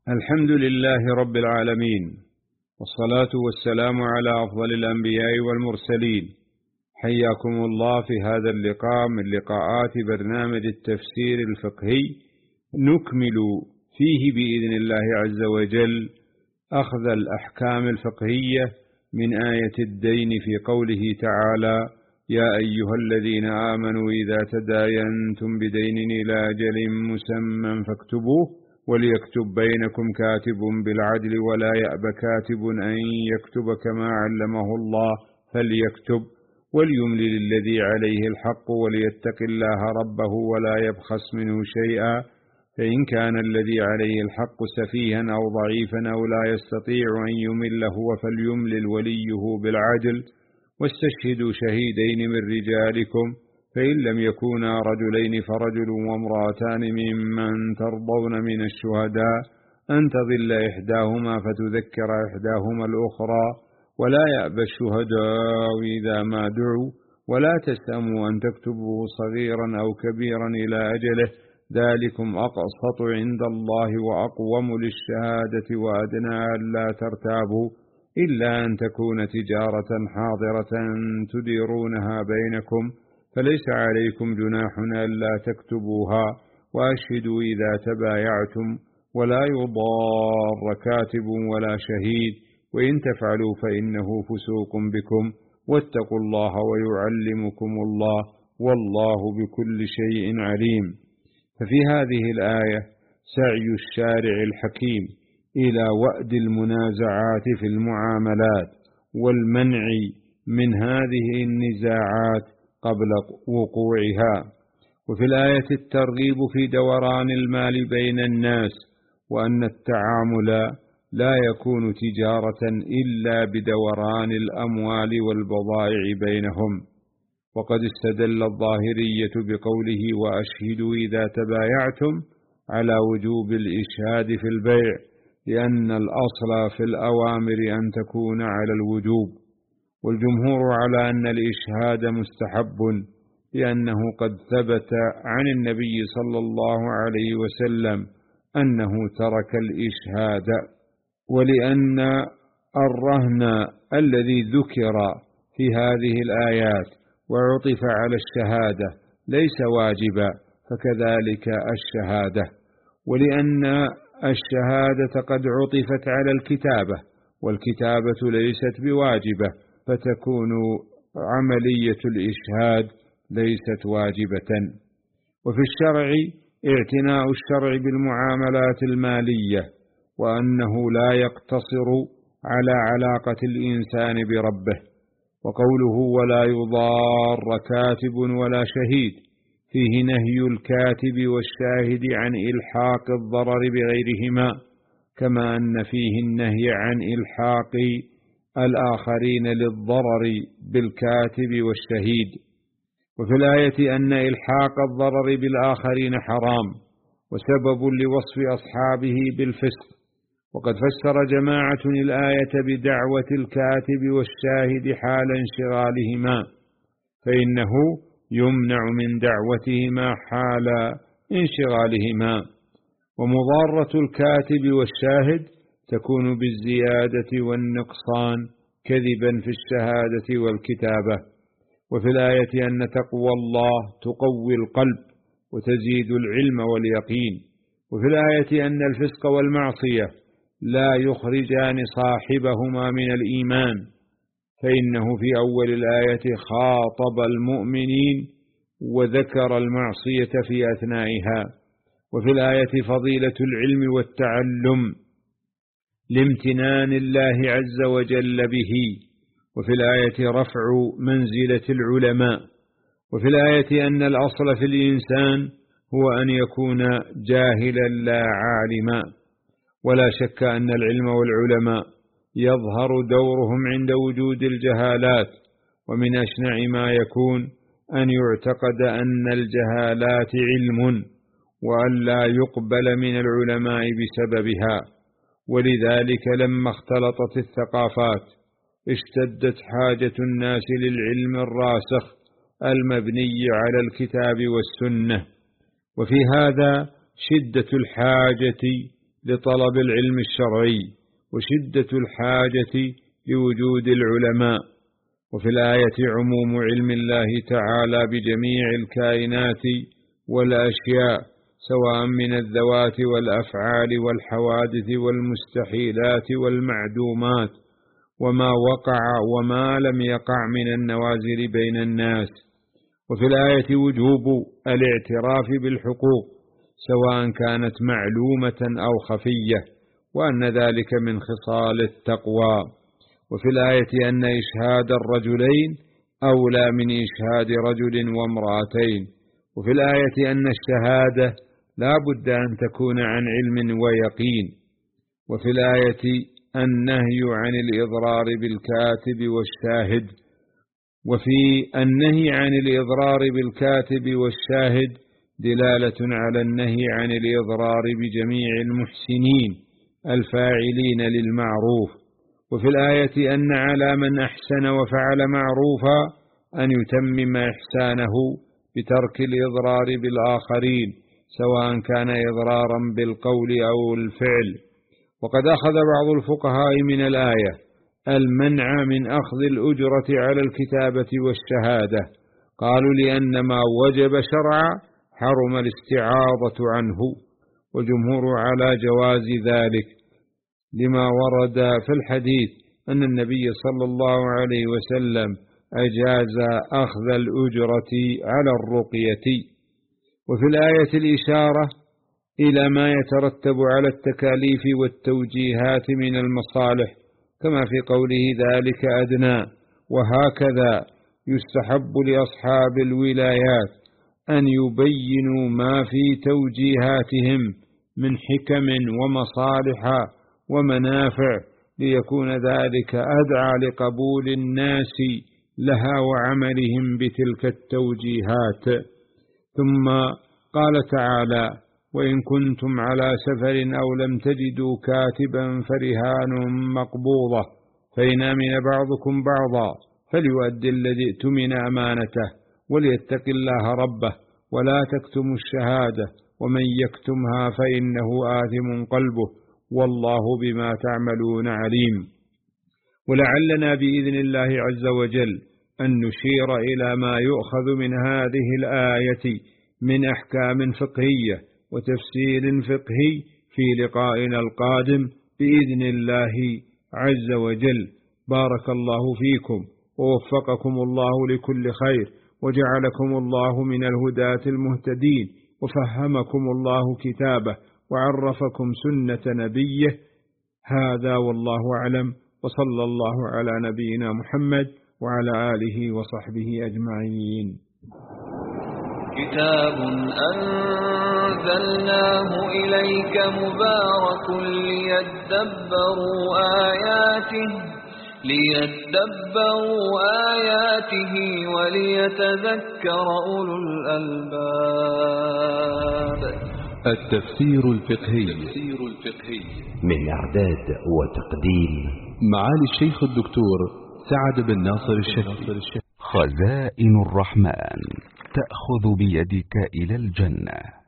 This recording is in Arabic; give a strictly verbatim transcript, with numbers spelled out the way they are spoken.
الحمد لله رب العالمين، والصلاة والسلام على أفضل الأنبياء والمرسلين. حياكم الله في هذا اللقاء من لقاءات برنامج التفسير الفقهي، نكمل فيه بإذن الله عز وجل أخذ الأحكام الفقهية من آية الدين في قوله تعالى: يا أيها الذين آمنوا إذا تداينتم بدين إلى أجل مسمى فاكتبوه وليكتب بينكم كاتب بالعدل ولا يأب كاتب أن يكتب كما علمه الله فليكتب وليملل الذي عليه الحق وليتق الله ربه ولا يبخس منه شيئا، فإن كان الذي عليه الحق سفيها أو ضعيفا أو لا يستطيع أن يمل هو فليملل وليه بالعدل واستشهدوا شهيدين من رجالكم، فإن لم يكونا رجلين فرجل وامرأتان ممن ترضون من الشهداء أن تضل إحداهما فتذكر إحداهما الأخرى، ولا يأبى الشهداء إذا ما دعوا، ولا تسأموا أن تكتبوا صغيرا أو كبيرا إلى أجله، ذلكم أقسط عند الله وأقوم للشهادة وأدنى ألا ترتابوا، إلا أن تكون تجارة حاضرة تديرونها بينكم، فليس عليكم جناح ألا تكتبوها، وأشهدوا إذا تبايعتم، ولا يضار كاتب ولا شهيد، وإن تفعلوا فإنه فسوق بكم، واتقوا الله ويعلمكم الله، والله بكل شيء عليم. ففي هذه الآية سعي الشارع الحكيم إلى وأد المنازعات في المعاملات والمنع من هذه النزاعات قبل وقوعها، وفي الآية الترغيب في دوران المال بين الناس، وأن التعامل لا يكون تجارة إلا بدوران الأموال والبضائع بينهم. وقد استدل الظاهرية بقوله وأشهدوا إذا تبايعتم على وجوب الإشهاد في البيع، لأن الأصل في الأوامر أن تكون على الوجوب، والجمهور على أن الإشهاد مستحب، لأنه قد ثبت عن النبي صلى الله عليه وسلم أنه ترك الإشهاد، ولأن الرهن الذي ذكر في هذه الآيات وعطف على الشهادة ليس واجبا، فكذلك الشهادة، ولأن الشهادة قد عطفت على الكتابة، والكتابة ليست بواجبة، فتكون عملية الإشهاد ليست واجبة. وفي الشرع اعتناء الشرع بالمعاملات المالية، وأنه لا يقتصر على علاقة الإنسان بربه، وقوله ولا يضار كاتب ولا شهيد فيه نهي الكاتب والشاهد عن إلحاق الضرر بغيرهما، كما أن فيه النهي عن إلحاق الآخرين للضرر بالكاتب والشهيد. وفي الآية أن إلحاق الضرر بالآخرين حرام وسبب لوصف أصحابه بالفسق، وقد فسر جماعة الآية بدعوة الكاتب والشاهد حال انشغالهما، فإنه يمنع من دعوتهما حال انشغالهما، ومضارة الكاتب والشاهد تكون بالزيادة والنقصان كذبا في الشهادة والكتابة. وفي الآية أن تقوى الله تقوي القلب وتزيد العلم واليقين. وفي الآية أن الفسق والمعصية لا يخرجان صاحبهما من الإيمان، فإنه في أول الآية خاطب المؤمنين وذكر المعصية في أثنائها. وفي الآية فضيلة العلم والتعلم لامتنان الله عز وجل به. وفي الآية رفع منزلة العلماء. وفي الآية أن الأصل في الإنسان هو أن يكون جاهلا لا عالما، ولا شك أن العلم والعلماء يظهر دورهم عند وجود الجهالات، ومن أشنع ما يكون أن يعتقد أن الجهالات علم وأن لا يقبل من العلماء بسببها. ولذلك لما اختلطت الثقافات اشتدت حاجة الناس للعلم الراسخ المبني على الكتاب والسنة. وفي هذا شدة الحاجة لطلب العلم الشرعي وشدة الحاجة لوجود العلماء. وفي الآية عموم علم الله تعالى بجميع الكائنات والأشياء سواء من الذوات والأفعال والحوادث والمستحيلات والمعدومات وما وقع وما لم يقع من النوازل بين الناس. وفي الآية وجوب الاعتراف بالحقوق سواء كانت معلومة أو خفية، وأن ذلك من خصال التقوى. وفي الآية أن إشهاد الرجلين أولى من إشهاد رجل وامرأتين. وفي الآية أن الشهادة لا بد أن تكون عن علم ويقين. وفي الآية النهي عن الإضرار بالكاتب والشاهد. وفي النهي عن الإضرار بالكاتب والشاهد دلالة على النهي عن الإضرار بجميع المحسنين الفاعلين للمعروف. وفي الآية أن على من أحسن وفعل معروفا أن يتمم إحسانه بترك الإضرار بالآخرين سواء كان إضرارا بالقول أو الفعل. وقد أخذ بعض الفقهاء من الآية المنع من أخذ الأجرة على الكتابة والشهادة، قالوا لأن ما وجب شرعا حرم الاستعاضة عنه، والجمهور على جواز ذلك لما ورد في الحديث أن النبي صلى الله عليه وسلم أجاز أخذ الأجرة على الرقية. وفي الآية الإشارة إلى ما يترتب على التكاليف والتوجيهات من المصالح كما في قوله ذلك أدنى. وهكذا يستحب لأصحاب الولايات أن يبينوا ما في توجيهاتهم من حكم ومصالح ومنافع ليكون ذلك أدعى لقبول الناس لها وعملهم بتلك التوجيهات. ثم قال تعالى: وإن كنتم على سفر أو لم تجدوا كاتبا فرهان مقبوضة فإن أمن بعضكم بعضا فليؤدي الذي ائتمن أمانته وليتق الله ربه ولا تكتموا الشهادة ومن يكتمها فإنه آثم قلبه والله بما تعملون عليم. ولعلنا بإذن الله عز وجل أن نشير إلى ما يؤخذ من هذه الآية من أحكام فقهية وتفسير فقهي في لقائنا القادم بإذن الله عز وجل. بارك الله فيكم ووفقكم الله لكل خير وجعلكم الله من الهداة المهتدين وفهمكم الله كتابه وعرفكم سنة نبيه. هذا والله أعلم، وصلى الله على نبينا محمد وعلى آله وصحبه أجمعين. كتاب أنزلناه إليك مبارك ليدبروا آياته ليدبروا آياته وليتذكر أولو الألباب. التفسير الفقهي من إعداد وتقديم معالي الشيخ الدكتور سعد بن ناصر الشافعي. خزائن الرحمن تأخذ بيدك إلى الجنة.